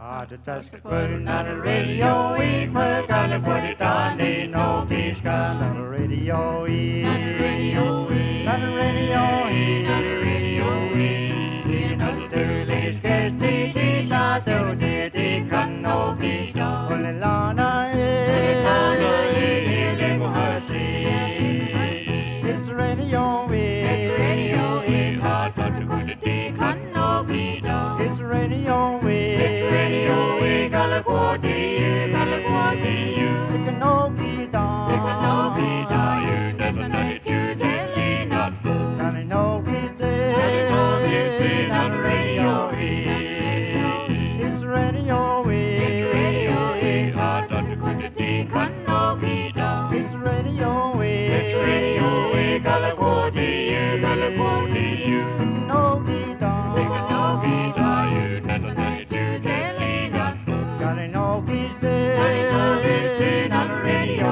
Just putting on the radio, we put on the put it on, ain't no peace on the radio, on the radio, on the radio, on the radio, you know the earliest guess they did not do, they can no be done. Well, Lana, it's the radio, it's the radio, hard but the good they can no be done. It's the radio, California, you can no be done. You can no be done. You never know it. You telling us good. Gonna know he's dead. Gonna know he's dead on the radio. It's radio. It's radio. Hard on the good they can no be done. It's radio. It's radio. California, you can no be done. You can no be done. You never know it. You telling us good. Gotta know he's dead. Gotta know he's dead on the radio.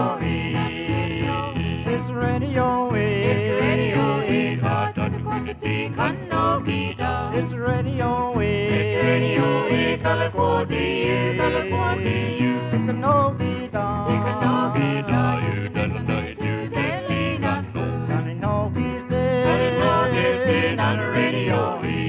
It's radio. It's radio. Hard on the good they can no be done. It's radio. It's radio. California, you can no be done. You can no be done. You never know it. You telling us good. Gotta know he's dead. Gotta know he's dead on the radio.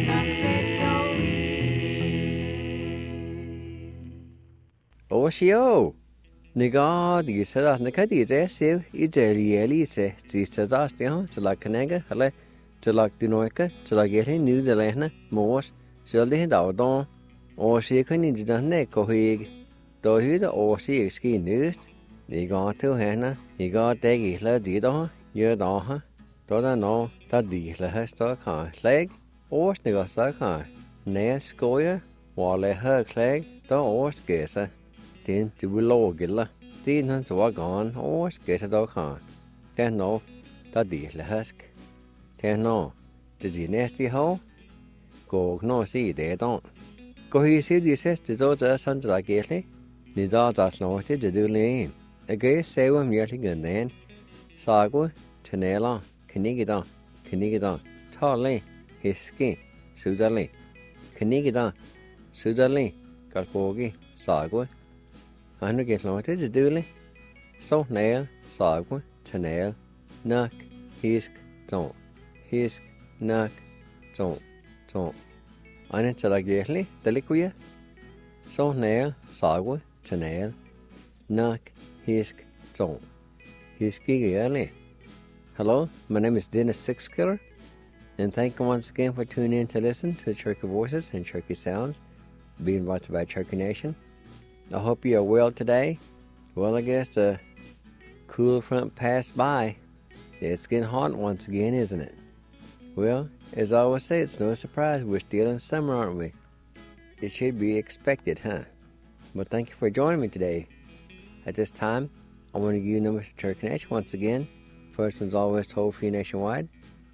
Oshio, Niga, the Sadas Nakati isessive, it's a really say, Sistastion, to like Kanaga, Hale, to like Dinoika, to like getting new the Lena, Morse, shall they head out on, or she can need the neck or hig. Though he the or she ski news, they got to Hannah, he got Daggy La Dido, your daughter, Donna no, that the has stuck on, slag, or snigger stuck on, Nair scoyer, while let her clag, the or scarcer. Then to below gilla, then to walk on or get a dog on. Then no, that the husk. Then no, the nasty hole? Go no see they don't. Go he see the says to those sons like Gatley. The dogs are snorted to do lane. A gay say one yelling and then. Sago, Chanela, Canigidon, Tally, his skin, Sudali. Canigidon, Sudali, Kalkogi, Sago. Anh get noted to do so nail, sagwa, nail, knock, hisk, don't, knock, don't. I need to like getly, the liquid. So nail, sagwa, nail, knock, hisk, don't. Hiski early. Hello, my name is Dennis Sixkiller, and thank you once again for tuning in to listen to the Cherokee Voices and Cherokee Sounds, being brought to you by Cherokee Nation. I hope you are well today. Well, I guess the cool front passed by. It's getting hot once again, isn't it? Well, as I always say, it's no surprise. We're still in summer, aren't we? It should be expected, huh? But thank you for joining me today. At this time, I want to give you numbers to Cherokee Nation once again. First one's always toll-free nationwide,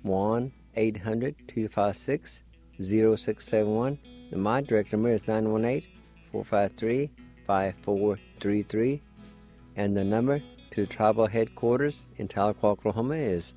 1-800-256-0671. And my direct number is 918-453-5433, and the number to the tribal headquarters in Tahlequah, Oklahoma is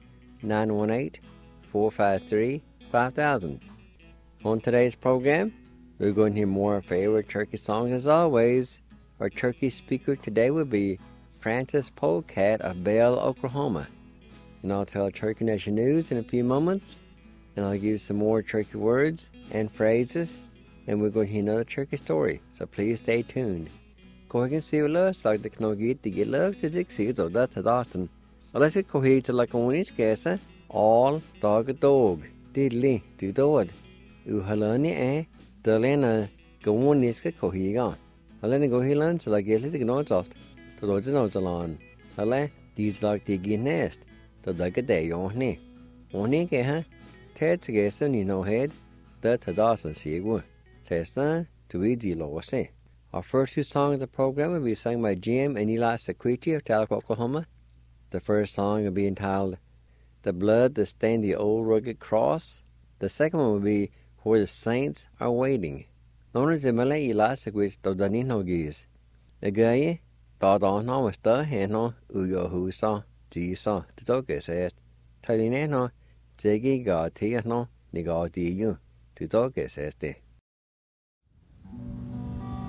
918-453-5000. On today's program, we're going to hear more favorite Cherokee songs as always. Our Cherokee speaker today will be Francis Polecat of Bell, Oklahoma. And I'll tell Cherokee Nation news in a few moments, and I'll give you some more Cherokee words and phrases, and we're going to hear another Cherokee story, so please stay tuned. Kohigan Siulas like the Knogit to get love to Dixie, so that's at Austin. Let's get Kohit to like a winch guessa, all dog a dog, diddly, do dog. Uhalani the Lena go one niska Kohigan. Alena go hilan to like get no soft, to those no salon. Ale, these like the gin nest, to like a day on me. Only get Ted's guessin, you know, head, that's a Dawson Seawood. Testa to easy low say. Our first two songs of the program will be sung by Jim and Eli Sequiti of Tahlequah, Oklahoma. The first song will be entitled The Blood That Stained the Old Rugged Cross. The second one will be Where the Saints Are Waiting. Known as the Malay Eli Sequit of Danino Geese. The guy, Dada no Mr. Heno, Uyo Husa, Jisa, the Toke says, Talineno, Jegi Ga Tiano, Niga Diu, to Toke says.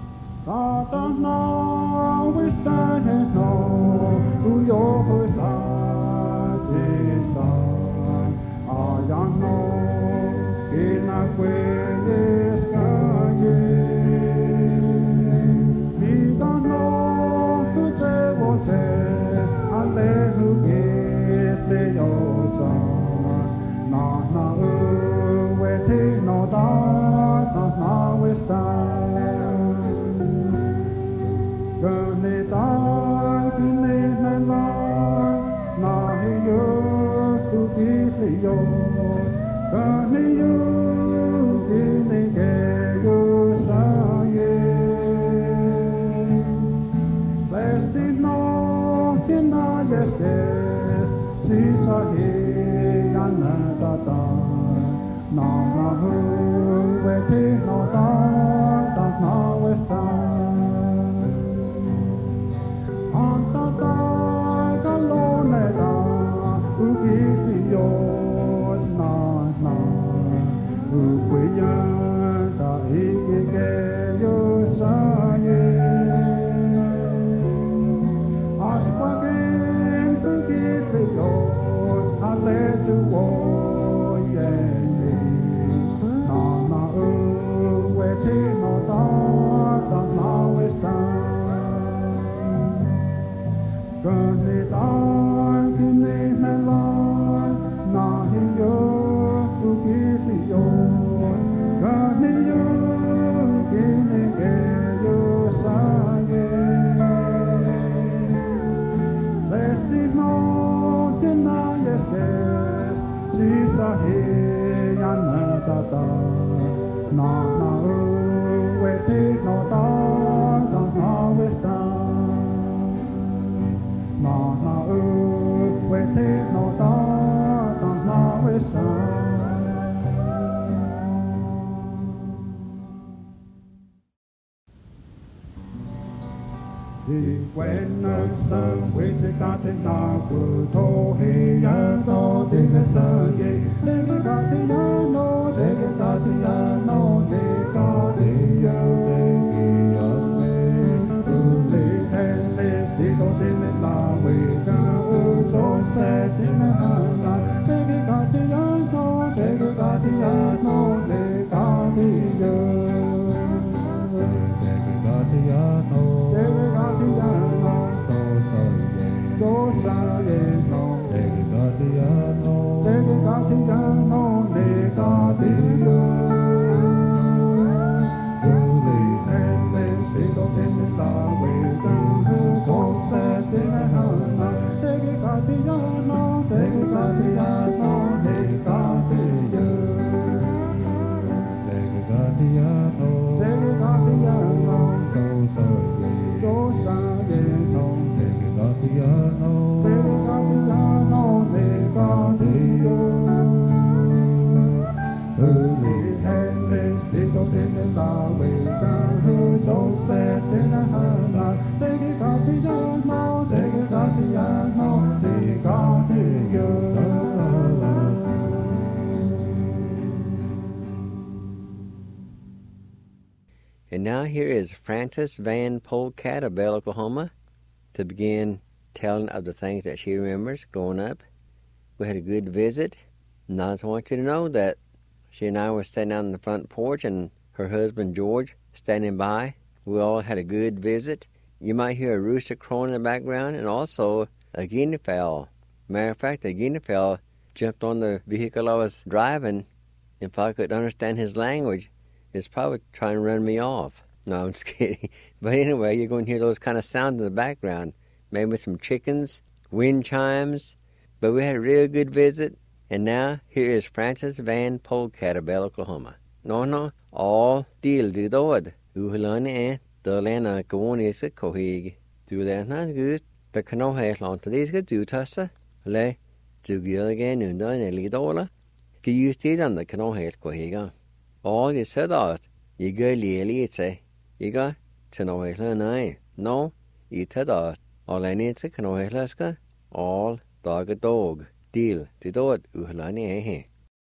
And now here is Frances Van Polecat of Bell, Oklahoma, to begin telling of the things that she remembers growing up. We had a good visit, and I just want you to know that she and I were standing out on the front porch, and her husband George standing by. We all had a good visit. You might hear a rooster crowing in the background, and also a guinea fowl. Matter of fact, the guinea fowl jumped on the vehicle I was driving. If I could understand his language, it's probably trying to run me off. No, I'm just kidding. But anyway, you're going to hear those kind of sounds in the background. Maybe some chickens, wind chimes. But we had a real good visit. And now, here is Frances Van Polecat of Bell, Oklahoma. No, all deal do dod. Uhlane Dolana Kawonisa Kohig. Do that not good. The canoe has long to these good do tussa. Le, do good again, and done a lidola. Can you stay on the canoe has Kohiga? All you said out, you go lily, you got to know his line. No, you said out. All I need to know his laska, all dog a dog. Deal, the dog, Uhlani, eh?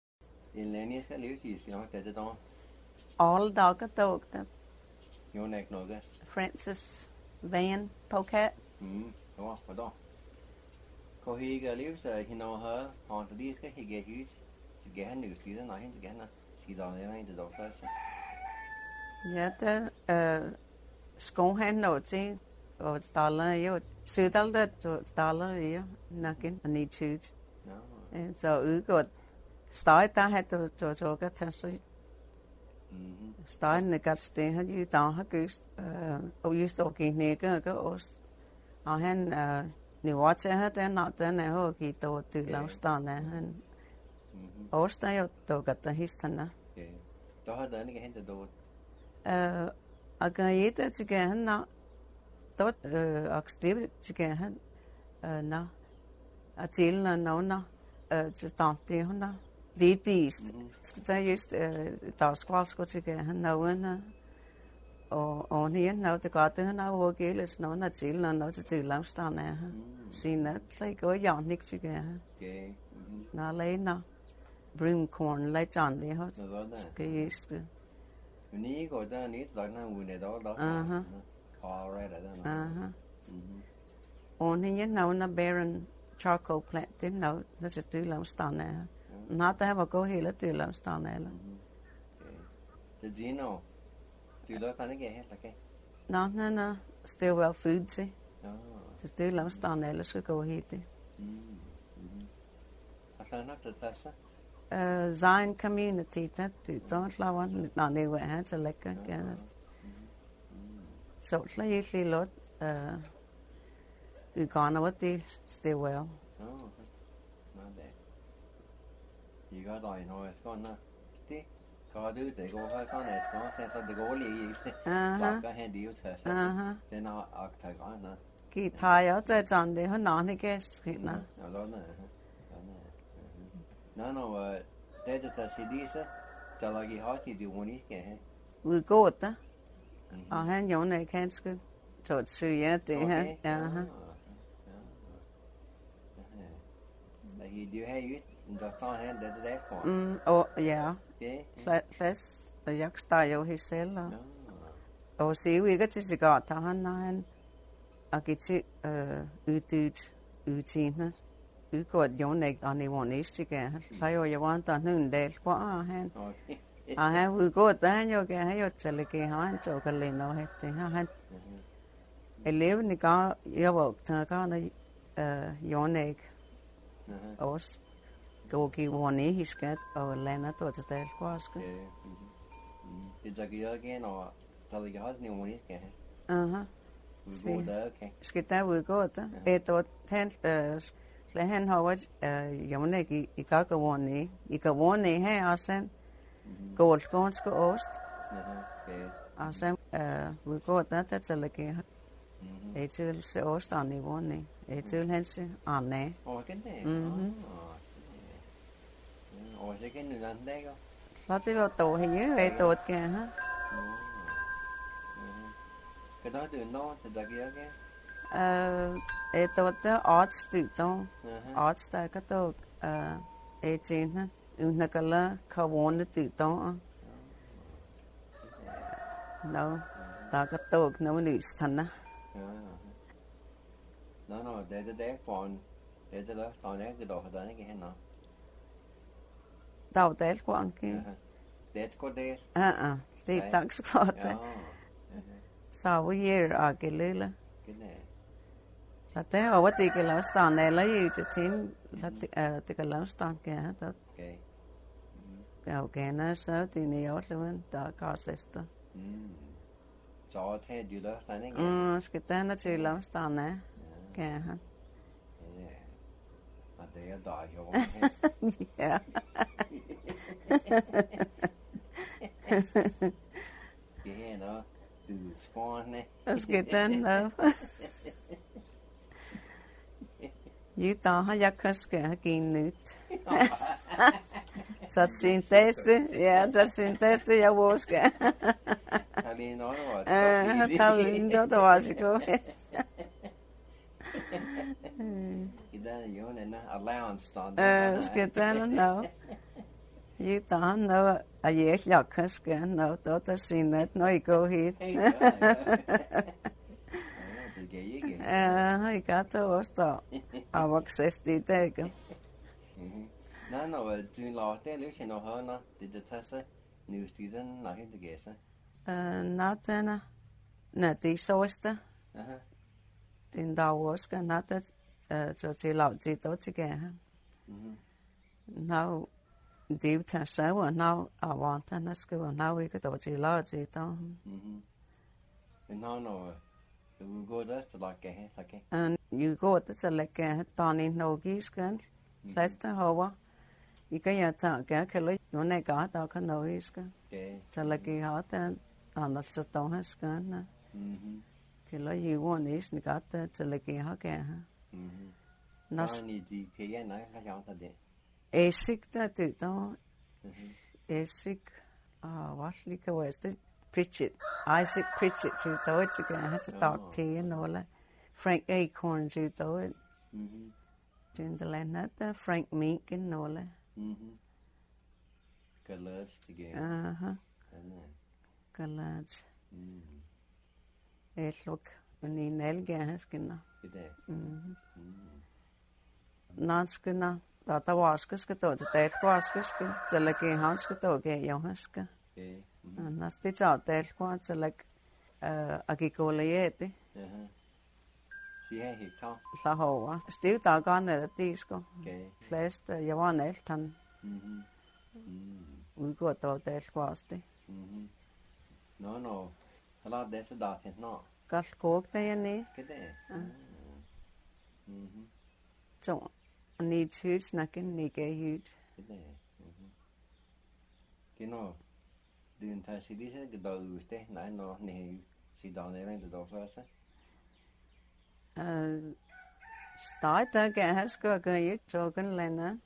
In Lenny's Lucy's, you know what they don't. All dog a dog. Your neck no good. Francis Van Pocat. Đúng không? Đúng. Có khi cái lips khi nào hả? Họ tự đi cái cái gì cái hắn nữ tí nó hiện cái hắn chỉ đó này này đó first. Ja, det skohan nå til og staller jo sydaldet og staller jo nakken og nitut. Så udgået støj der har du kan tage sig. Støjen er godt sted har jo der har gøst og just og give nægge og og han nu til har den er jo givet og til lavstand han også der jo der godt der histerne. Der har den ikke hentet dog. Agar itu juga na tot aktiv juga na atil na tante na ditist kita just taskwas juga na og ni na det gata na vogeles na atil na til lamstane sina like og janik juga na lena brimcorn like jandi har just Ni går der ned så der ude der. Correct der. Og ni na barren charcoal plant det na det er til lamstane. Na der var gå hele til lamstane eller. Det dino. Du låter ikke helt okay. Na still well food til. Det til lamstane eller skal gå helt det. Hvad nok det tasser? Zion community that don't lawan na ne we ha til lækker gerne. Så slet lot ugana what they stay well. I gør der en højere skånd det gør det går her sådan en skånd så det går lige der kan han det tage sig den har aktagræn Guitar jo der John det har navn ikke skridt na. No, det der sidise, der var i hot i det unikke. Vi går der. Og han jo ikke kanskje tot syge det her. Ja. Det har jo der tager han det der for. Og ja. Fast og jeg står jo helt selv. Og se vi ikke til cigaret han agit udtine. Udgået jo ikke og nivonistika. Så jeg var der nogen del på han. Og han udgået der han jo han jo til at han tog alene og hette han. Eleven ikke jeg var der jo ikke. Også gå give nihiskat og lande der til del på skal. Det der giver igen og der ligger også nivoniska. Skal der udgået der. Et og tændt han har været ikke i gavone i gavone her og så goldskånske ost og så vi går der til at lægge et til se ostan i vone et til hans anne og så kan du lande der så det var dog her et dog kan ha cái đó từ nó từ đặc biệt cái Eto te arts der ka to ejena unakala kawone ti to no ta ka to no ni stana no det for det der står der det der ikke hen nå Dav del kwan ki det går det det tak skal det så vi agelele Late awat ikke lavstand eller i det tin late det lavstand kan der. Okay, na så det er jo løven der gasester. Så det du lavstand ikke? Skal den til lavstand kan han. Og det er der jo. Ja. Det er noget du spårende. Skal den lave. Jutta har jeg kanskje har givet nyt. Så sin teste, jeg vosker. Har lige noget var det? Har lige noget var det godt. I den jo en allowance stand. Skal den nå. You don't know a year Lakuska, no, daughter seen it, no, you go here. I got to Osta. I work 60 days. No, doing last day, Lucian or her, no, did the Tessa news season, nothing to guess. Not then, not the soester. Din der også natt så til lavt og til gære. Now det tager sig og now I want and skal now vi kan dog til lavt og. And no, we go there to like a like. And you go to like a tony no giskan. Lester hover. I kan jeg tage gære nu nej gør der kan nå iska. Så like har den andet så dog har skan. Kilo you want is ni got to like ha ga ha. Ni di ke ya na ka jang ta de. Esik da du da. Esik was like was the Pritchett, Isaac Pritchett you do it again had to talk to you and all Frank Acorns you do it. Doing the land that Frank Meek and all. College together. College. Look, when you nail gas, skinna. Nanskinna, that the waskers get out the dead waskers, the like a house get out get your husker. And that's the out there, quite like a gigoliete. See, he talk. Lahova, still dog on at the disco. Last, you want Elton. We got out there, quasty. No. A lot there's a dot in no. Got cooked there, nee. So, I need huge snacking, nigga huge. You know, the entire city said the dog was there, and I know, see down there in the dog first. Start again, has got a you talking, Lena.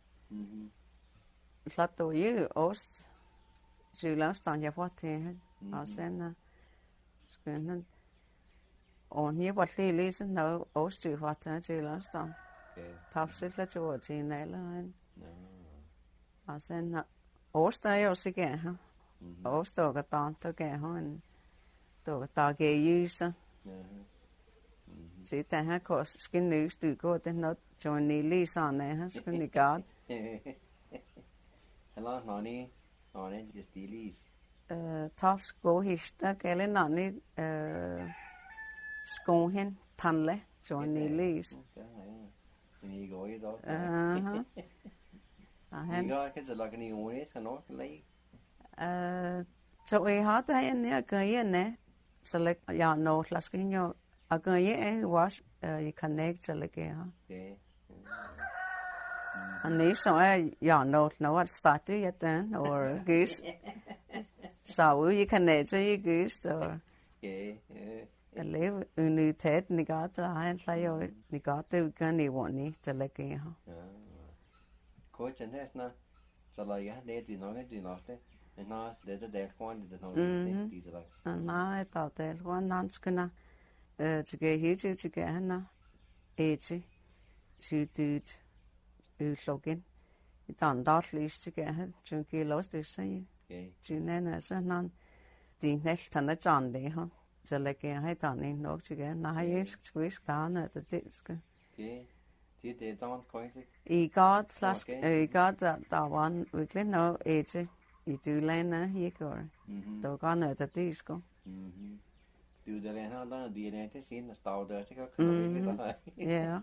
Slato you, Ost. You last on your what here. I'll send Skønne. Og her var det lige noget årstyr for at til London. Tavsætler til vores en alder. Og så årstyr er også gerne her. Årstyr er dant og gerne her. Der er gæjyser. Så det her kost skal nødstyr gå. Det er noget, som en lille sådan er her. Skal ni gøre. Eller nåne, just det lige. Tals gå hista gælde nani skohen tandle Johnny Lees. Ni går i dag. Han kan så lage ni ordene skal nok lege. Så jeg har det her nær gøjene så læg jeg når slasken jo at gøje was I connect så læg her. Og nej så er jeg når at starte jeg den og gys. Så you kan nætte I gys og jeg lever unitet nigata han plejer nigata kan I woni til læg her. Coach and that's not så la jeg det de nok det. En nas det der kwan det nok det de der. Nej, der det var nanskena til helt til gerne eti sydet utloggen. I den der liste til gerne junkie lost det sig. Junana så nan de næste han er det her. Så lægger jeg den nok til gerne. Nej, jeg skal det skal. Det er dårligt køjsik. I godt der var virkelig noget eti. I dylande her går. Der går noget det skal. Du der er han der de er til sin stad der til kan ikke. Ja.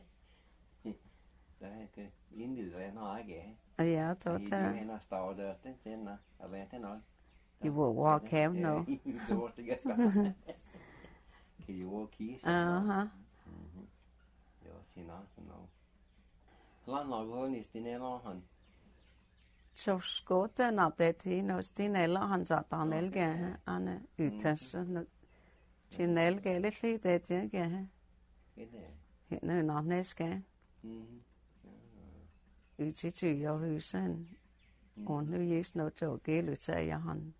Der er det inden der er noget ikke. Ja, det er. Han er stad der til den eller til noget. You will walk him no. Så det gør. Kan you walk keys? Jo, sina no. Lan lagu ni stinelo han. Så skåte når det er noget stinelo han så der nelge han uttasse. Sinelge lidt lidt det ikke. Hende når næske. Utsitu jo husen. Og nu jest noget til at gælde siger han.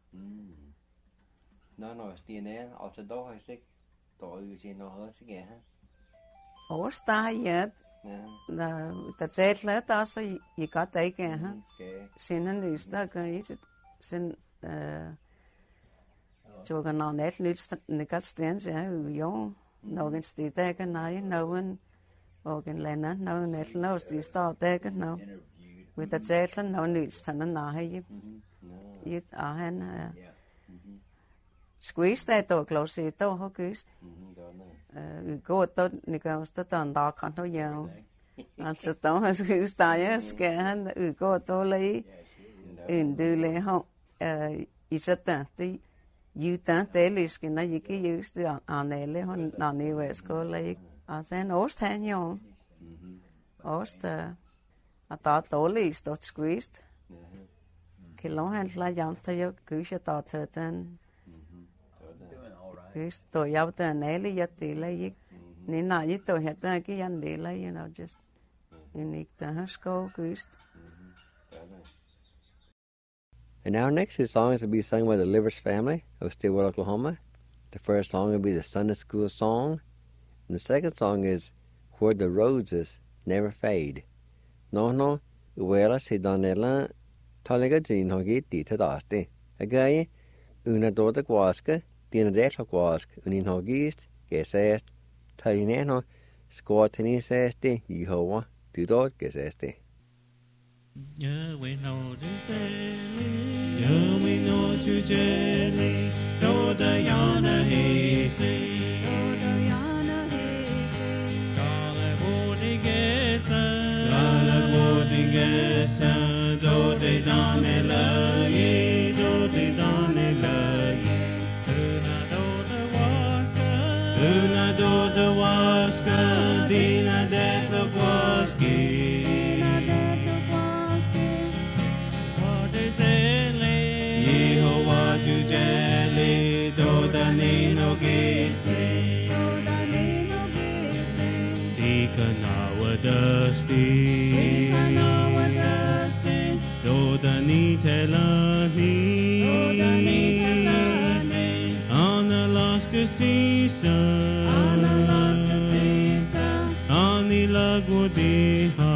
Nå, stinelo altså dog har sig. Der er jo noget her sig her. Og stadig Da zetla da så I got ikke ha. Sinden lyster kan I sin joga na net nyt nekat stens ja jo nogen steder kan nej nogen organ landa nogen net los de står der kan nå. With da zetla nogen nyt sådan na I han squeeze that dog close it dog hugust. Går då ni kan stå där kan då ja. Altså, da han skulle stege, skal han gå og lege en del af i sådan det jutan deliske, når jeg ikke just det anelle, han nani væsker lege. Altså, en ost han jo. Ost, at der dårlig stort squeezed. Kilo han la janta jo gøse der til den. Gøse, då jeg der anelle, jeg deler ikke. Nina, jeg då hætter ikke, jeg deler, just. And our next two songs will be sung by the Livers family of Stillwater, Oklahoma. The first song will be the Sunday School song, and the second song is Where the Roses Never Fade. No, uela si donela talega jin hogi dita daste. Again, una dota guaska, dina detla guask, unin hogist, gesest, talineno, squatiniseste, Yehovah. Du dort geseste. Yahweh knows you jelly. Yahweh knows you jelly. Do the yana hate. Do the yana hate. Dala bodigesa. Dala bodigesa. Do the danela ye. Do the danela ye. Una do the waska. Una do the waska. Dina det the waska. Jelly, do the nino gisi, do the nino gisi. Dikanawa dusty, dikanawa dusty. Do the nitelani, do the nitelani. On Alaska season, on Alaska season. On the Lagodiha.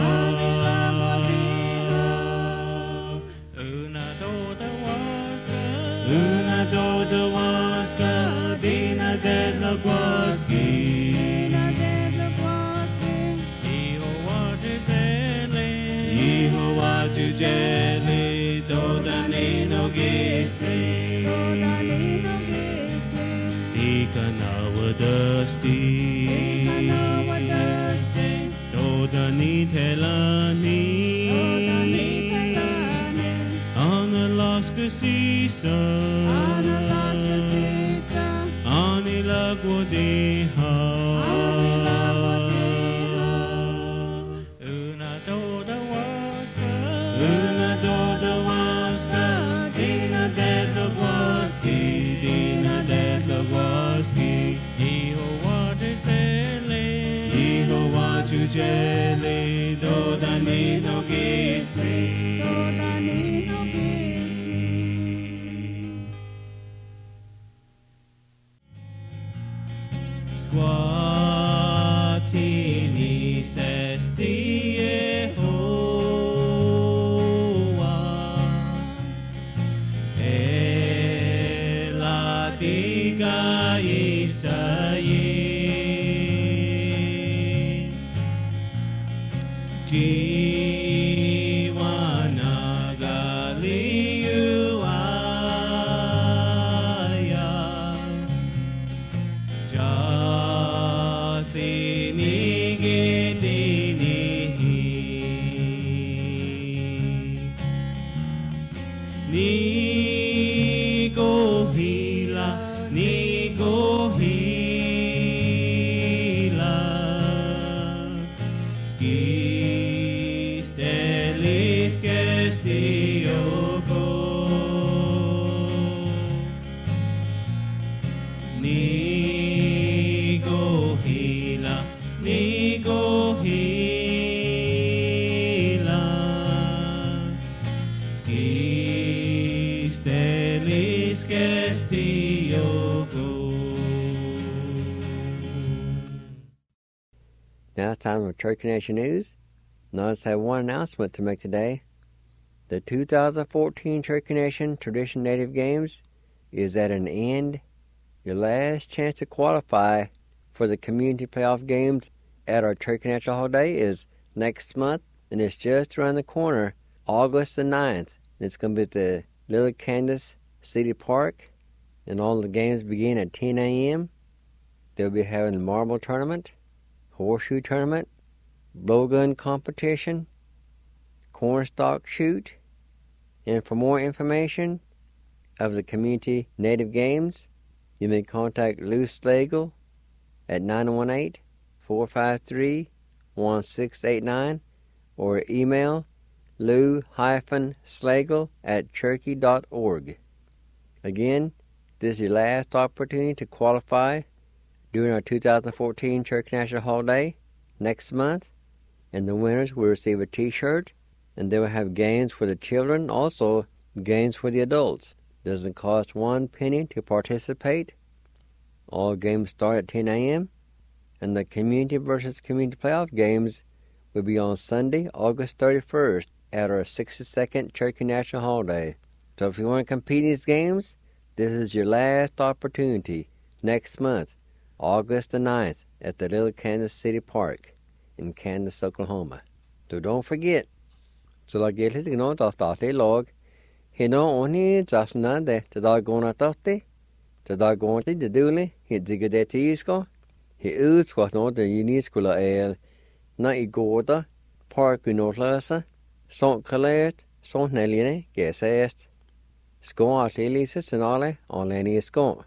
Una do the waska, dina dead la guaski, dina dead la guaski. Yehovah tu jelly, do the nino gisi, do the nino gisi. Dikanawa dusty, dikanawa dusty. Do the nitelani, do the nitelani. On Alaska season. Lagodiha, una do the waska, una do the waska, dina dead the waski, dina dead the waski. Yehovah tu jelly, Yehovah tu jelly, do the nino gisi, do the nino gisi. Squatini sesti Yehovah, la tiga Isaie, Jiwana Galiu aya. Ni go hila, ni go hila. Ski stelis gestio go. Ni go hila, ni go hila. Ski stelis gestio go. Now it's time for Turkey Nation News. Now let's have one announcement to make today. The 2014 Turkey Nation Tradition Native Games is at an end. Your last chance to qualify for the community playoff games at our Turkey National Holiday is next month, and it's just around the corner, August the 9th. It's going to be at the Little Kansas City Park, and all the games begin at 10 a.m. They'll be having a marble tournament, horseshoe tournament, blowgun competition, cornstalk shoot. And for more information of the community native games, you may contact Lou Slagle at 918-453-1689 or email lou-slagle@cherokee.org. Again, this is your last opportunity to qualify during our 2014 Cherokee National Holiday next month, and the winners will receive a T-shirt, and they will have games for the children, also games for the adults. It doesn't cost 1 penny to participate. All games start at 10 a.m., and the community versus community playoff games will be on Sunday, August 31st at our 62nd Cherokee National Holiday. So if you want to compete in these games, this is your last opportunity next month, August the 9th, at the Little Kansas City Park in Kansas, Oklahoma. So don't forget, so like you can know the log, he no only just not that the going at the going to the dooley, he dig a detisco, he oots was not the uniscula ale, na igoda, park unotlasa, sont collet, sont neline, guess est. Sko at Elises and alle on any sko.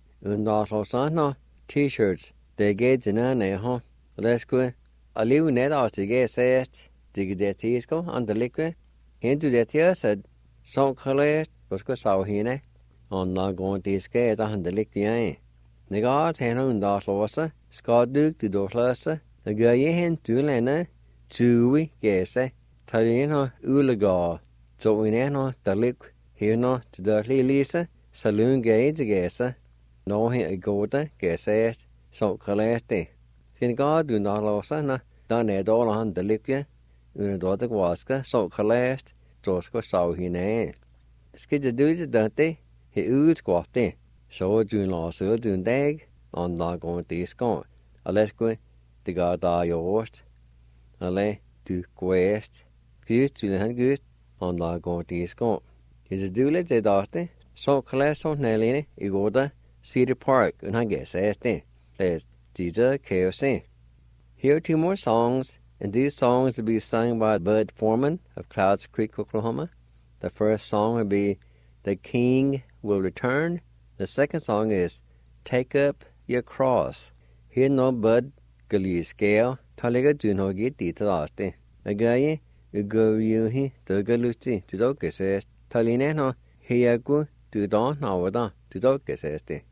No T-shirts, they get in a let's go. A live net out to get est, dig the tisco on the liquid. Into the tear said, sont collet, was go saw hine. On not going to skate on the liquid. The god hen on that losa, Scott Duke to Dorlasa, the guy hen to Lena, two guess, Talino Ulagar, so we know the liquid. Here no to the Lisa, saloon gauge guessa, no he a goda, guess, so collecte. Sin God do not losa, na, done it all on the lipia, unadota waska, so collect, Josco saw he nay. Skid the duty dante, he oods quafte, so doing loss, so doing dag, on not going to score. A let's go, the god die yours, a lay to quest, goose to the hand goose, on not going to score. Is a dule de darte, so class on Nelly, Igoda, Cedar Park, and I guess este. Let's Tita KFC. Here are 2 more songs, and these songs will be sung by Bud Foreman of Clouds Creek, Oklahoma. The first song will be The King Will Return. The second song is Take Up Your Cross. Here no Bud Gully Scale, Taliga Juno get Tita Daste. A guy, you go you he, the Galuti, to Dokes. Taline no hiagu tu don nawada tu dokes este.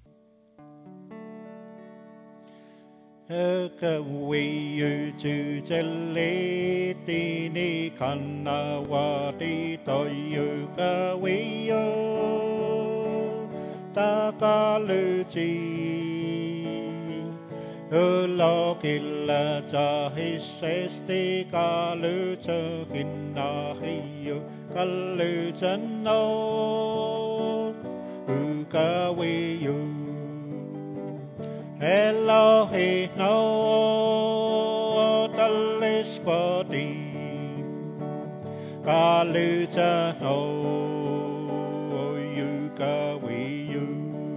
Ka we tu jelle tini kana wa ti to yu ka we yo ta ka lu chi lo killa cha hissesti ka lu cha kinna hiyo Kalu chano uka we you Elohi no talis body Kalu chano uka we you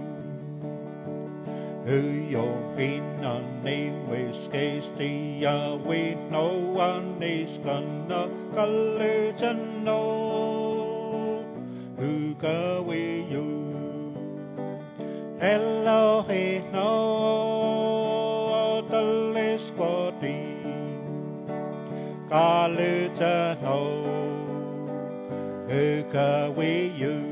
Yo in on name with skate ya we no one is gonna Kalu chano Uka we you Elohi no talis body Kalu chano Uka we you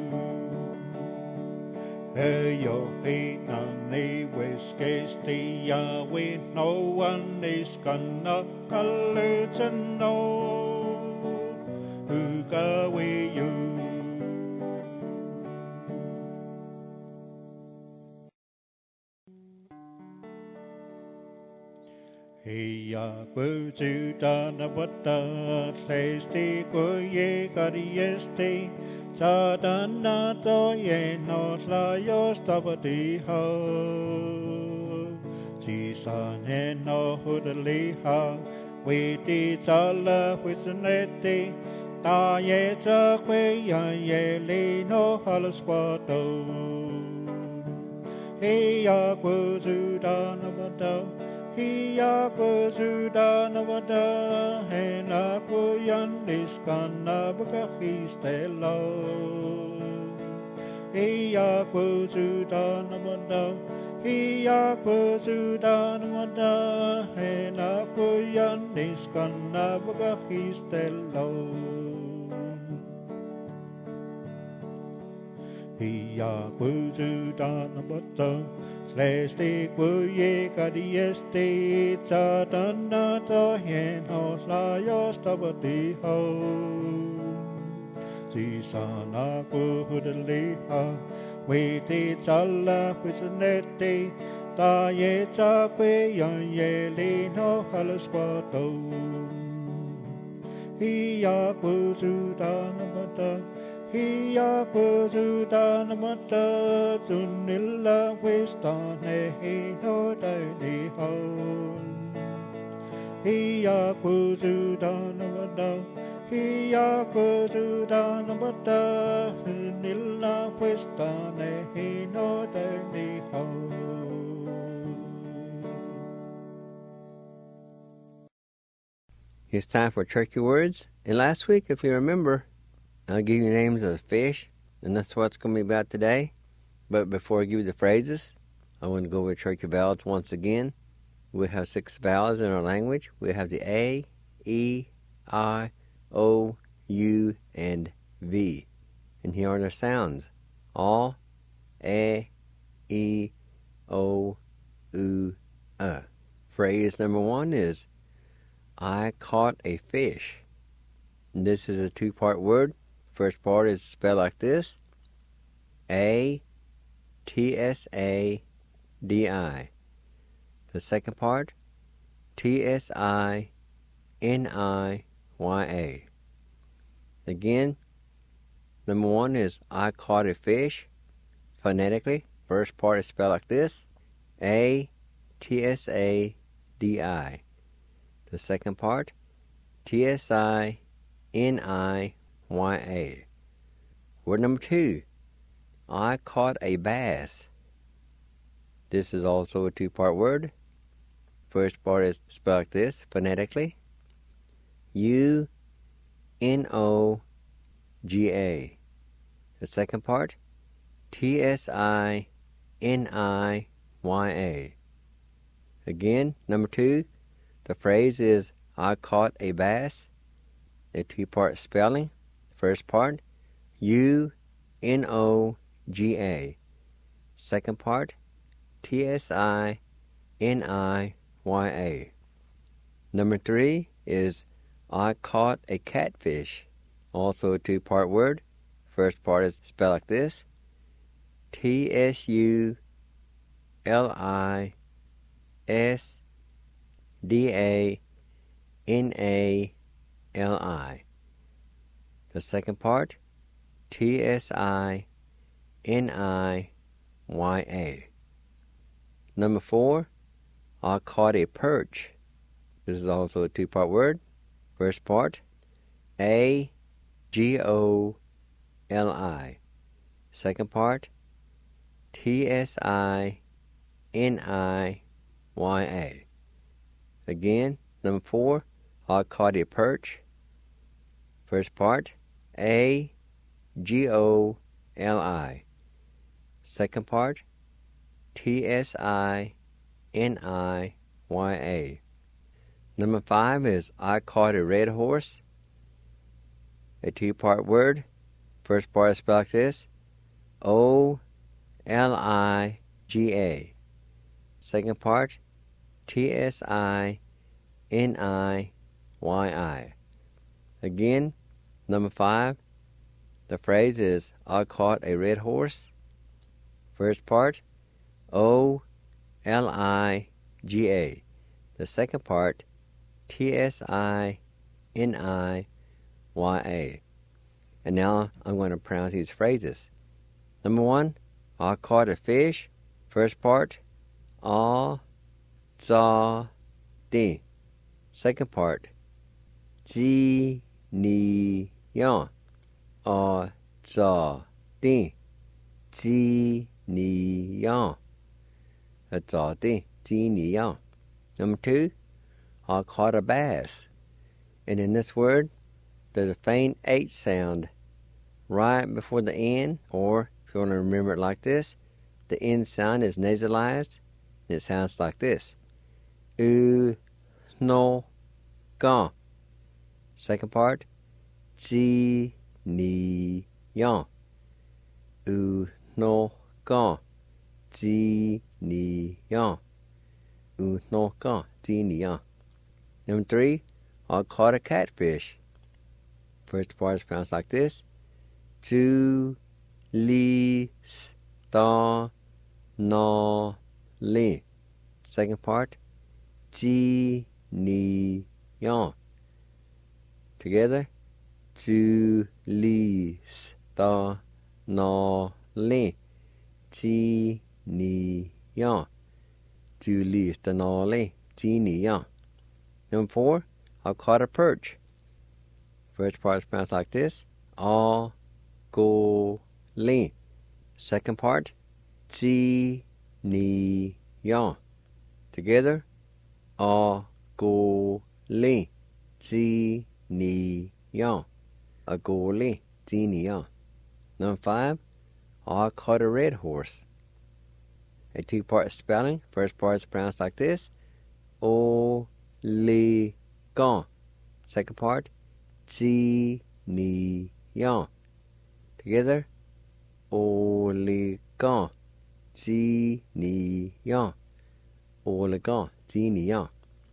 Yo in on the west case the we no one is gonna Kalu chano Uka we you Heya kuzu dana bata lesti kuye karieste Chadana to ye no layo stabati ho Chisane no hudaliha Witi chala huisanete Ta ye cha kwe ya ye li no halasquato Heya kuzu dana bata Hiya kuzuda navada hena kuyandis kana bakahistelo. Hiya kuzuda navada hiya kuzuda navada hena kuyandis kana bakahistelo. Hiya kuzuda navada Lesti kuye kadieste chadana to hen hos layos tabati ho Sisana kuhudaliha Witi chala pisanete Ta ye cha kwe yan ye li no halasquato Hiya kuzudana mata Hiya kuzuda namata tunilla wistane hino daini hon. Hiya kuzuda namata Hiya kuzuda namata tunilla wistane hino daini hon. It's time for Turkey Words. And last week, if you remember, I'll give you names of fish, and that's what it's going to be about today. But before I give you the phrases, I want to go over turkey vowels once again. We have 6 vowels in our language. We have the A, E, I, O, U, and V. And here are their sounds. A, E, O, U, Phrase number 1 is, I caught a fish. And this is a 2-part word. First part is spelled like this. A-T-S-A-D-I. The second part, T-S-I-N-I-Y-A. Again, number 1 is I caught a fish. Phonetically, first part is spelled like this. A-T-S-A-D-I. The second part, T-S-I-N-I-Y-A. Word number 2, I caught a bass. This is also a 2-part word. First part is spelled like this, phonetically. U-N-O-G-A. The second part, T-S-I-N-I-Y-A. Again, number 2, the phrase is I caught a bass. A 2-part spelling. First part, U-N-O-G-A. Second part, T-S-I-N-I-Y-A. Number 3 is I caught a catfish. Also a 2-part word. First part is spelled like this. T-S-U-L-I-S-D-A-N-A-L-I. The second part, T-S-I-N-I-Y-A. Number 4, I caught a perch. This is also a 2-part word. First part, A-G-O-L-I. Second part, T-S-I-N-I-Y-A. Again, number 4, I caught a perch. First part, A-G-O-L-I. Second part, T-S-I-N-I-Y-A. Number 5 is I caught a red horse. A 2-part word. First part is spelled like this. O-L-I-G-A. Second part, T-S-I-N-I-Y-I. Again, number 5, the phrase is I caught a red horse. First part, O-L-I-G-A. The second part, T-S-I-N-I-Y-A. And now I'm going to pronounce these phrases. Number 1, I caught a fish. First part, A-za-di. Second part, Ji-ni-yang. A-za-di. Ji-ni-yang. A-za-di. Ji-ni-yang. Number 2, I caught a bass. And in this word, there's a faint H sound right before the N, or if you want to remember it like this, the N sound is nasalized, and it sounds like this. No, ga. Second part, ji, ni, yang. No, ga. Ji, ni, yang. No, ga. Ji, ni, yang. Number 3, I caught a catfish. First part is pronounced like this. Ju, li, sta, na, li. Second part, ji, ni, yang. Together, ju, li, sta, na, li. Ji, ni, yang. Ju, li, sta, na, li. Ji, ni, yang. Number 4, I caught a perch. First part is pronounced like this. A, go, li. Second part, ji, ni, yang. Together, a, go, li. Ji, ni, yang. A, go, li. Ji, ni, yang. Number 5, I caught a red horse. A two-part spelling. First part is pronounced like this. O, li, gan. Second part, ji, ni, yang. Together, o, li, gan. Ji, ni, yang. O, li, gan. Ji, ni, yang.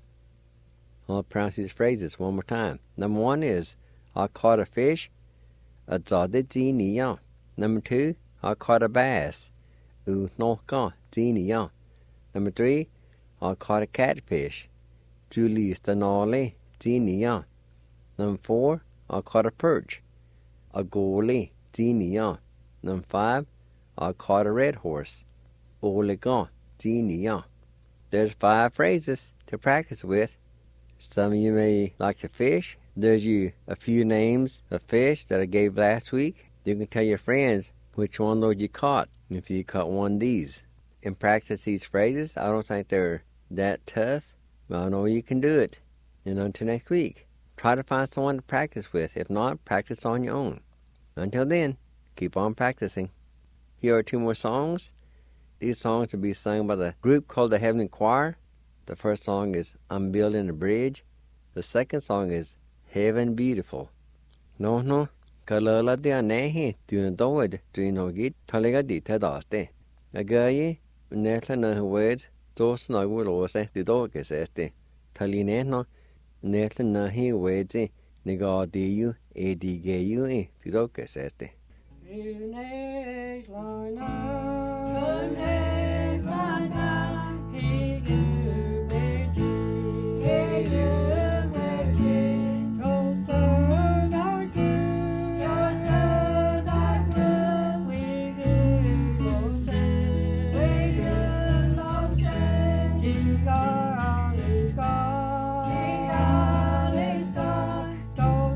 I'll pronounce these phrases one more time. Number 1 is, I caught a fish. A za-di, ji, ni, yang. Number 2, I caught a bass. No, gan. Ji, ni, yang. Number 3, I caught a catfish. Ju, li, sta, na, li. Ji, ni, yang. Number 4, I caught a perch. A, go, li. Ji, ni, yang. Number 5, I caught a red horse. O, li, gan. Ji, ni, yang. There's 5 phrases to practice with. Some of you may like to fish. There's a few names of fish that I gave last week. You can tell your friends which one of those you caught if you caught one of these. And practice these phrases. I don't think they're that tough, but I know you can do it. And until next week, try to find someone to practice with. If not, practice on your own. Until then, keep on practicing. Here are 2 more songs. These songs will be sung by the group called the Heavenly Choir. The first song is I'm Building a Bridge. The second song is Heaven Beautiful. No, kalala dia nehi tuna doed trino git taliga di tadaste. Agaye netla na words dos na wulose di doges este. Taline no netla na hi words niga diu edigeyu di doges este.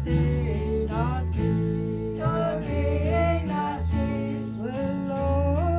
Lord.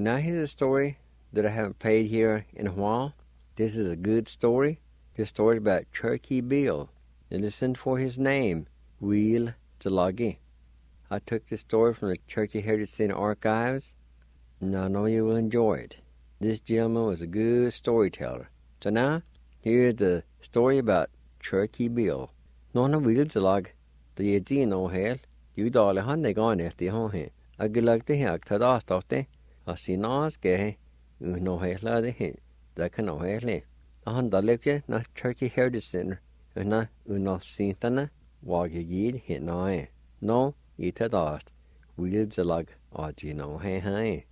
Now here's a story that I haven't played here in a while. This is a good story. This story about Turkey Bill. And listen for his name, Wheel Jalagi. I took this story from the Turkey Heritage Center archives, and I know you will enjoy it. This gentleman was a good storyteller. So now, here's the story about Turkey Bill. Nona Wheel Jalag, the Yedin O'Hale, you dolly honey gone after home. I good luck to him, to the Ostote. I see Nas gay, no hair the hint, that can no hair. A hundred na Turkey Heritage Center, and na uno sintana, wag ye hit no. No, eat a dust. Wheel Jalag, or Gino, hey.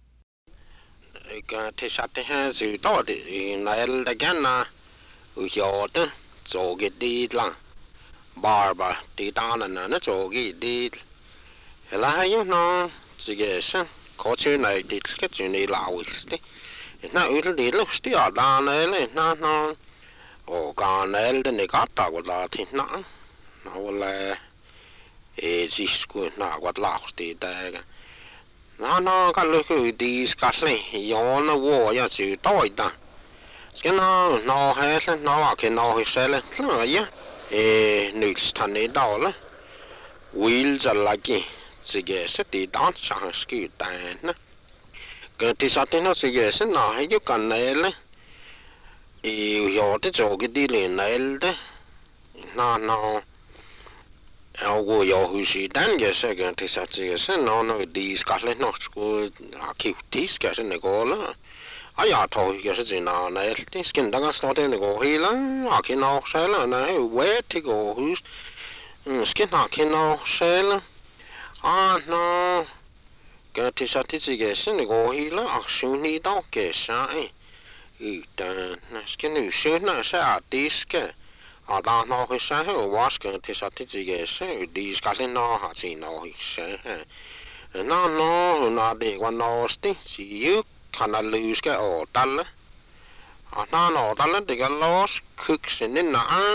Til satte han så då det när det gärna och jag såg det lang barba det dagarna när såg det hela har ju nå så det så kanske när det ska ju ni lawste när ut det lust ja där eller nå och kan elden det katta och la till nå väl sisku nå vad lawste där nó cái lưỡi đi cắt lên, gió nó vô ya chịu tỏi ta, cái nó hết nó cái nó hết sẽ lên, nó vậy, nữ thanh này đó là, will ra lại cái cái sẽ đi đón sang cái tay nè, cái thì sao thế nó cái sẽ nó hay giúp cái này là, gió thế chỗ cái đi lên này đấy, nó Algo jag husi den jag säger till så att jag sen när de ska lämna skolan aktivt ska sen gå la. Jag tar jag så sina när det ska daga starta det gå hela. Jag kan också säga när where to go hus. Ska kan också säga. No. Kan till så att jag sen gå hela aktion i dag så utan ska nu söna så att det ska da nå hissa ho vaska til satte sig så de ska nå ha sin nå hissa no det var nåste så ju kan luska och dalla no dalla det går los kuxen in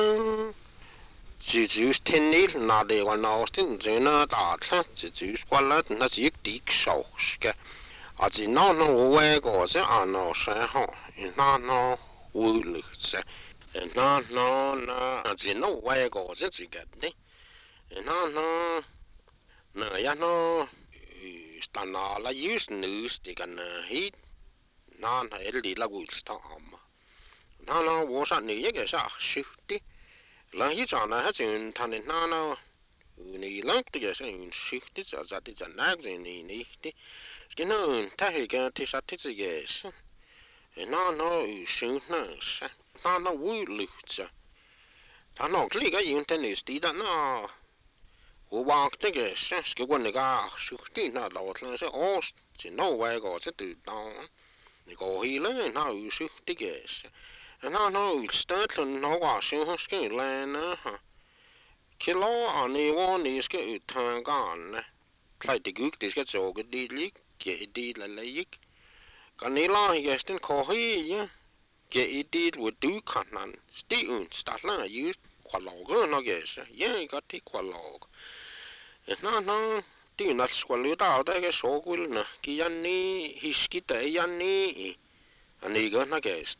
just tenil det var nåste så nå da just skvalla det gick dik såska att no väg så no så ha no ulse no, it's no way goes it's good. No, ya no, stanna la just news det kan hit. No, det la gulstam. No, was at nye jeg så skifte. La hit så har sin tanne no. Ni langt det så en skifte så det er nok ni det. Skal no tage til så til yes. No, synes no wulucha. Ta no kliga internet stida no. Og vagte ges, skal gå nega skifte na låtla så ost. Så no way går til det down. Det går hele na skifte ges. No støtlen no var så skal lande. Kilo ani woni skal uttagane. Klart det gik det skal så det ligge det la lig. Kan I la gæsten kohie. Get would do canon. Steven Statler used qualog, no guess. Yeah, got the qualog. No, do not swallow out, I guess, so will not. Gianni, his kita, Yanni, and he got a guest.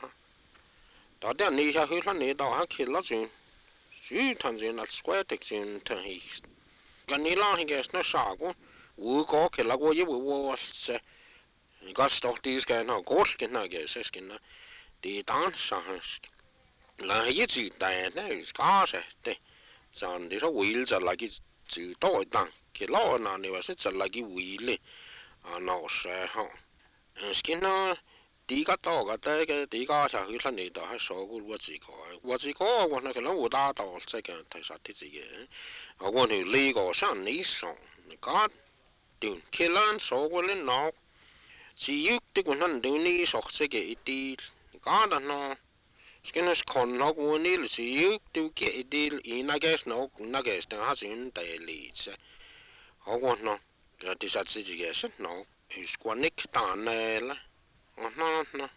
That ni ha hulani da ha killa soon. Shoot in that square tection to his. Ganila, he guess no sago. Woo go killa go you was. Got stock these guys now, gorskin, I guess, skin. Det danser la hit der er skarse det sådan det så wheel så like til dog dan ke lo na ne was så like wheel no så ha skinner de ga dog der de ga så hylla ne der har så gul hvor sig går hvor nok lo da dog så kan ta så det sig og hvor nu ligger sådan i så godt du killer så gul no sig jo det kun han du ni så sig det God no. Skinnes kon nok unil sig du get deal in I guess no nuggets der har sin daily. Og hvor no. Det sat sig yes no. Squanik dan eller. No.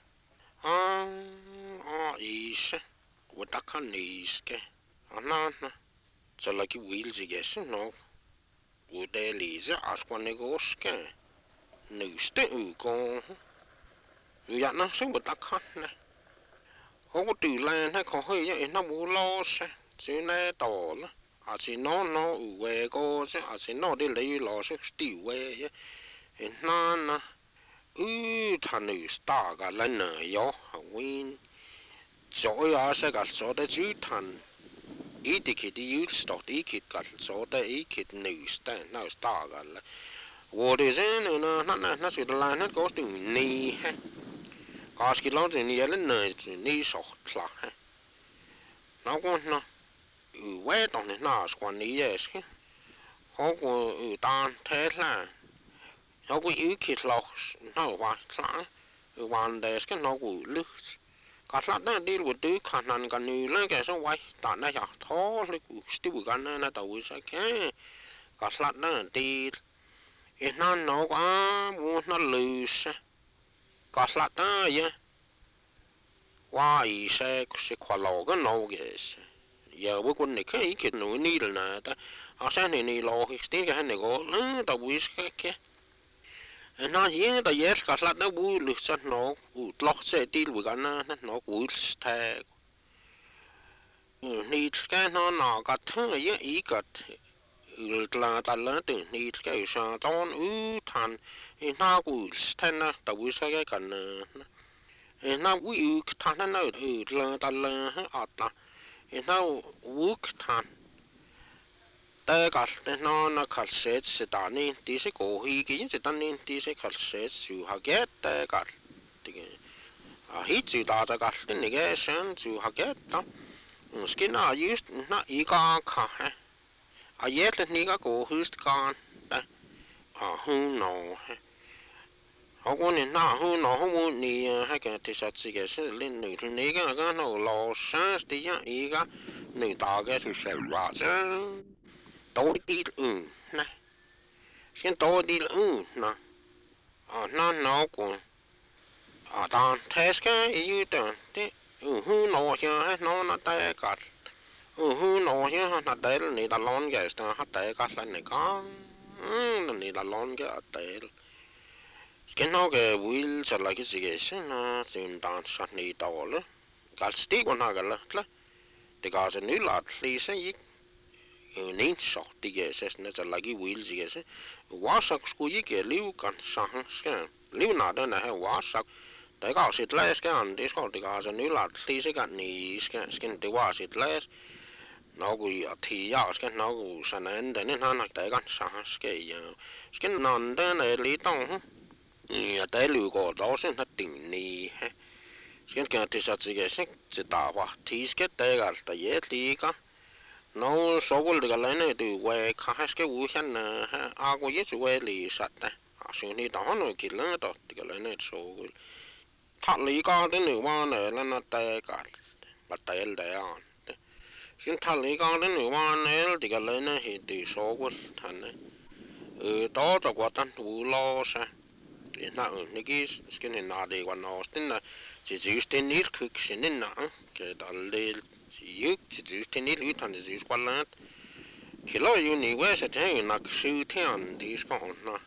Is. What da kan iske. No. Så like wheels yes no. Hvor daily så squanik oske. nyste uko ya na se bota khan ho ko tu lan ha ko he na bu lo se chu ne to la a chi no no we ko se a chi no de le lo se sti we na na than nu sta ga la na yo win so ya se ga so de chu than I det ju stort ikke gal så der ikke nøsta nå stagal hvor det sen na så der land går du ni kanskje langt ni eller ni så klar nå går nå hvad der na skal ni eske og dan tætla jeg går ikke klar nå var klar var der skal nå gå luft Katlat na deal with do kanan kanu la ke so wai ta na ya tho le ku sti bu kan na ta wi sa ke katlat na deal e na no ka mu na lu sa katlat na ya wa I se ku se kwa lo ga no ge se ya bu kun ne ke ke no ni na ta a sa ni lo hi sti ga ne go na ta wi sa ke na hiền ta yes cả là nó vui lực sát nó lót xe đi với cái nó vui thế nít cái nó cả thằng ấy ý cả là ta lớn từ nít cái sao tao than nó vui thế na ta vui sao cái cần nó vui than nó là ta lớn à nó vui thanแต่ก็nó khát sệt sẽ đàn nên tí sẽ cố hi cái những sẽ đàn nên tí sẽ khát sệt chịu học ghétแต่ก็thì hít chịu đàoแต่ก็thì những cái sáng chịu học ghét đó cái nào yếu nó ý con khá à ghét thì những cái cố hít con đấy hung nổ họ có nên nó hung nổ không muốn đi hay cái thì sao chỉ cái sẽ lên nửa thì những cái nó lo sáng thì những ý cái nửa đào cái sự sẽ vào chứ tôi đi nè xin tôi đi nè nó cũng đang thế cái ý tưởng thế nó chứ nó tay cả nó chứ nó tay là này là lon cái nó tay cả là này con này là lon cái tay cái nó cái wheel sẽ là cái gì cái nó tìm đàn sát này tàu了cái stick của nó cái là thì cái sẽ níu lại thì sẽ nên sọt thì cái sẽ nó sẽ là cái wheel gì cái quá sắc của cái liu cần sang cái liu nào đó là quá sắc tại cái sẽ lấy cái anh đi sau thì cái sẽ níu lại thì sẽ cái này cái thì quá sẽ lấy nó cũng thì ya cái nó cũng sẽ nên để nên hắn tại cái sang cái nón đó này lý tông tại liu có đó sẽ nó tỉnh này cái thì sẽ chỉ đào vào thì cái tại cái tại cái thì cái nó số của cái này này từ quê khai cái vũ khí nè à có ít quê lì sạch đấy sự này đó nó kỹ lắm đó thì cái này số thật lý có đến nửa ba này là nó tê cả bắt tê đấy à xin thật lý có đến nửa ba này thì cái này thì từ số của thằng này đó là quá tan vũ lo sa thì nó cái này nào để quan nó tên là chỉ tên ít cực xin nên nè cái đó là yếu chỉ tên ít ít thằng chỉ quan là khi lo yêu ni quay sẽ thấy là sự thiên thì còn nó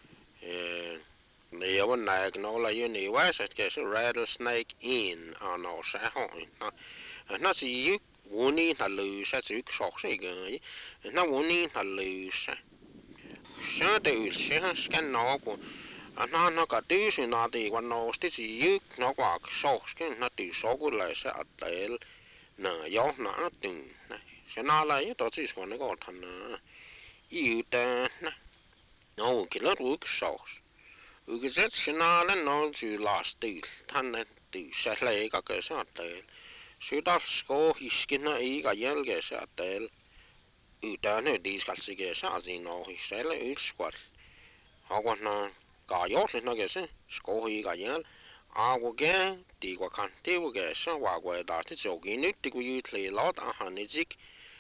nếu mà này nó là yêu ni quay sẽ cái sự rattlesnake in nó sẽ hỏi nó chỉ yếu vốn ni là lười sẽ chỉ sọt sẽ cái nó vốn ni là lười sẽ từ sẽ scan nó của nó cả tí sự nào thì quan nó chỉ yếu nó quả sọt cái nó từ số của lại sẽ để nè gió nó từng này sẽ nó lại đó chỉ còn nó còn thành yêu ta nè nó cái lớp work sọt cái rất sẽ nó lên nó chỉ last từ thành này từ sẽ lấy cả cái sẽ để sự đó có cái nó ý cái gì cái sẽ để ta này đi cái gì cái sẽ gì nó sẽ lấy squat họ còn nó cả gió thì nó cái sẽ có cái gì có cái thì qua khăn tiêu cái sao qua đã thì chỗ cái nước thì cũng lấy lót hàng này chứ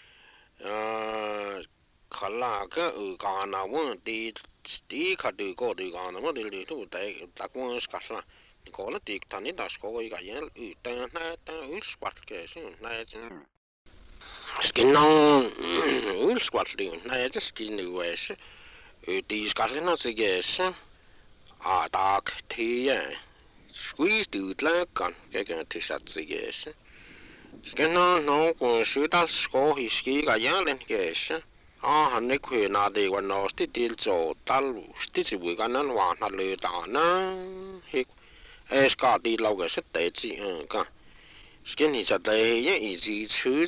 khá là cái cái nào muốn thì khá được có được cái nào muốn đi thu tại đặc muốn cái là có là thì thằng ấy đã có cái gì tên này tên squat cái này skin nó squat đi này cái skin này vậy thì cái nó sẽ cái tak thì squeeze được là con cái thì sát gì cái cái nó cũng suy đa số thì cái giá lên cái hắn ấy khuyên là để quan nó thì tiêu cho ta thì chỉ với cái nó hoàn thành lừa đảo nó thì cái đi lâu cái sẽ để gì cái này sẽ để ý gì chứ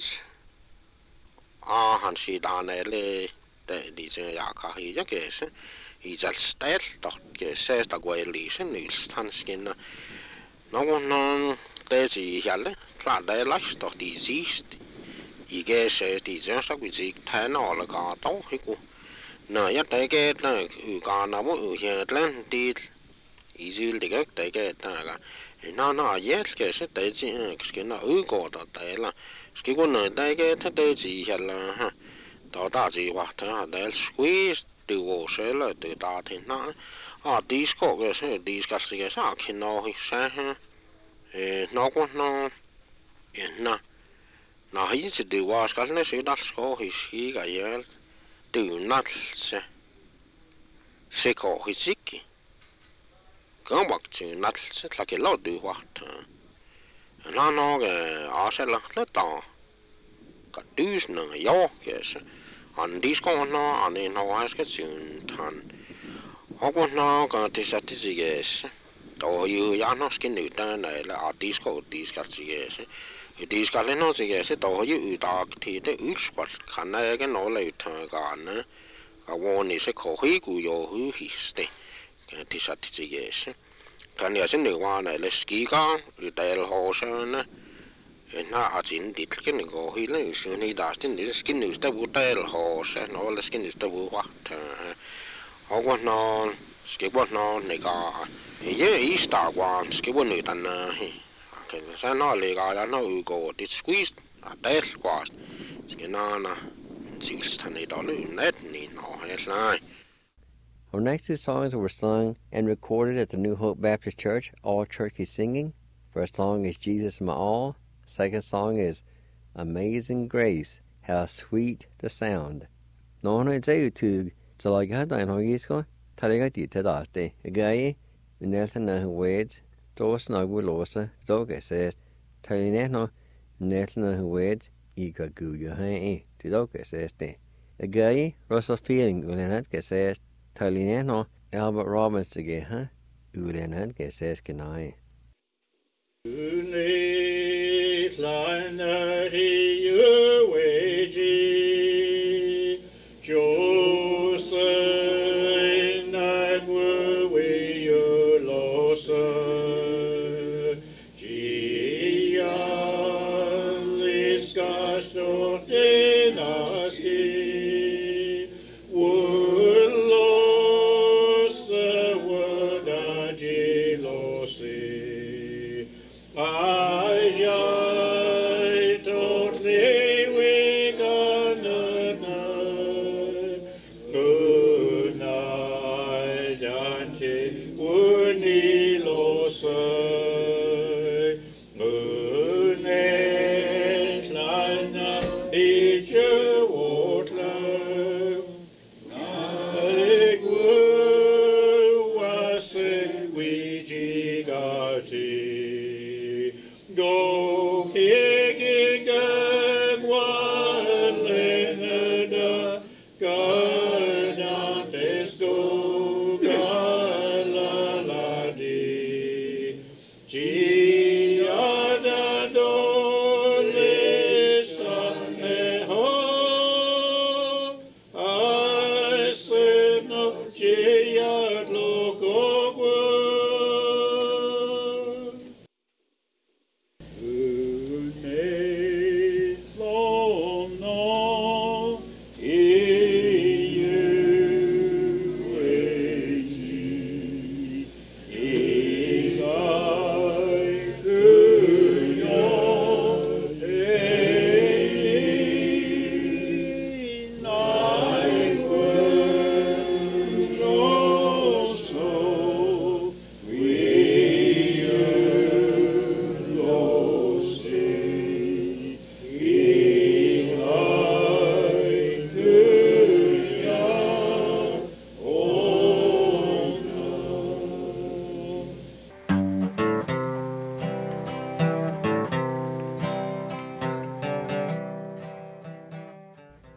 hắn sẽ đàn này le để đi chơi nhà cái cái i zal stel dat ke ses da gwelise nils tanskin no no desi jalle klar da lach doch die siehst i ge se die sa vi sig tan all ga to hiku na ya da ge na u ga na mo u he tlan di i zil de ge da ge na ga na yes ke se da ji ke na u go da da la ski go na da ge ta da ji jalla ha da da ji wa ta da squeeze từ vô sẽ là từ ta thì nó disco cái sẽ disco cái sao khi nó sẽ nó có nó hay chỉ từ qua cái nó sẽ đặt có thì cái từ nát sẽ có cái gì cái mặc chữ nát sẽ là cái lót từ hoa nó cái sẽ là nó to cái thứ nó yếu cái an disco no an in hawaska tun tan hoko no ka tisatiges to you ya no skin nu ta na la disco siges disco le no siges to you ta ti de usquat kana ga no le ta ga na ka woni se ko hi ku yo hu hi ste ka tisatiges kan ya se nu wa na le ski ga del ho na na ajin dit ken go hi le su ni da tin ni skin ni sta bu tel ho se no le skin ni sta bu wa ta ho go no ski bo no ne ga ye i sta wa ski bo ni tan na hi ken sa no le ga ya no u go dit squeeze a tel wa ski na sil sta ni da lu net ni no he lai. Our next two songs were sung and recorded at the New Hope Baptist Church, All Churchy Singing. First song is Jesus My All. Second song is Amazing Grace, How Sweet the Sound. Nó nói dễ từ cho lại cái đoạn hồi ghi có thay cái gì thế đó thì cái nên là nó về cho nó vui lối cho cái sẽ thay nên nó nên là nó về ý cái gu hay thì đó cái sẽ cái Russell Feeling nên cái sẽ thay nên nó Albert Robbins cái ha nên cái sẽ cái này. Kleinere Wege, Joseph, night were we your loss, Giannis Gasto Denaski, would loss the word of Gelosi.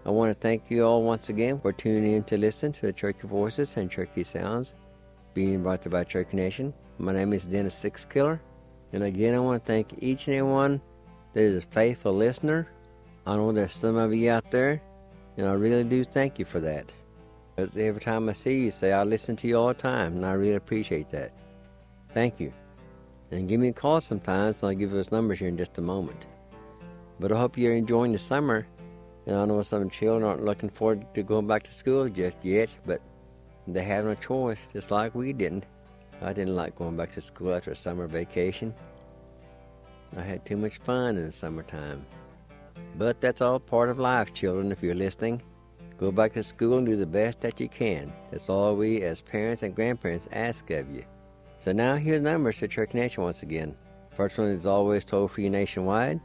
I want to thank you all once again for tuning in to listen to the Cherokee Voices and Cherokee Sounds being brought to you by Cherokee Nation. My name is Dennis Sixkiller, and again I want to thank each and every one that is a faithful listener. I know there's some of you out there, and I really do thank you for that. Because every time I see you, say I listen to you all the time, and I really appreciate that. Thank you. And give me a call sometimes, and I'll give you those numbers here in just a moment. But I hope you're enjoying the summer. And I know some children aren't looking forward to going back to school just yet, but they have no choice, just like we didn't. I didn't like going back to school after a summer vacation. I had too much fun in the summertime. But that's all part of life, children, if you're listening. Go back to school and do the best that you can. That's all we as parents and grandparents ask of you. So now here's the numbers to Cherokee Nation once again. First one is always toll-free nationwide,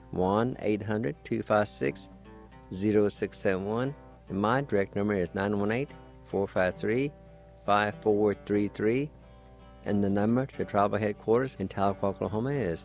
1-800-256-0671. And my direct number is 918-453-5433. And the number to tribal headquarters in Tahlequah, Oklahoma is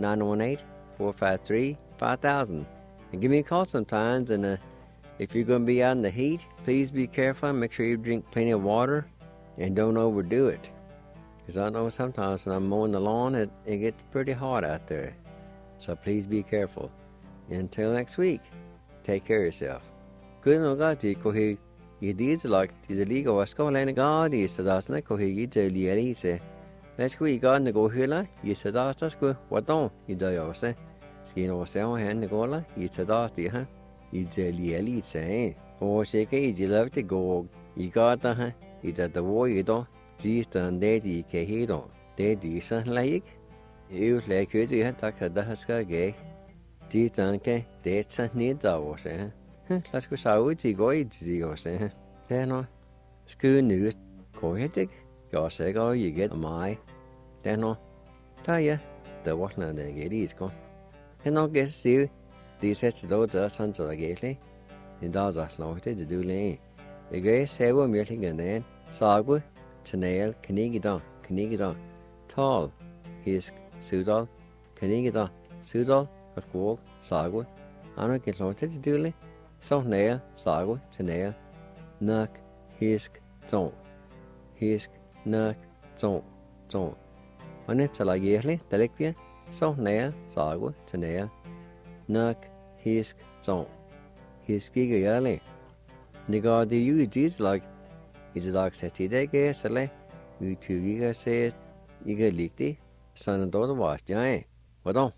918-453-5000. And give me a call sometimes, and if you're going to be out in the heat, please be careful and make sure you drink plenty of water and don't overdo it. Because I know sometimes when I'm mowing the lawn, it gets pretty hot out there. So please be careful. Until next week, take care of yourself. Good no gati kohi yediz like the liga wasko lane gadi sadasna kohi yideli elise. Let's go God nego hila yisadastas go wadon yidayose. Skino sel hand negola yisadasti ha yideli elise. O shake yidlove to go yigata ha yida the woyido. Distan dedi kehido dedi san laik eu lekudi hatta kadaska ge distan ke detsa nida wose let's go saudi goidi wose no school news kohetik jag säger you get my no taya the wasna de gedis ko no get see these sets those sons of gele in daza slowte de dule e ge sevo mirtingen sagu Tanel, Kanigida, Tall, Hisk, Sudal, Kanigida, Sudal, Atgol, Sagwa, Anna Gitlonted Dule, Sonea, Sagwa, Tanel, Nuck, Hisk, Zon, Hisk, Nuck, Zon. On it till I yearly, Delicvia, Sonea, Sagwa, Tanel, Nuck, Hisk, Zon, Hiskiga Yali. Nigga, do you these like? Is it like that today, Sally? You two, you said you get licked, son and daughter was, Jay. What on?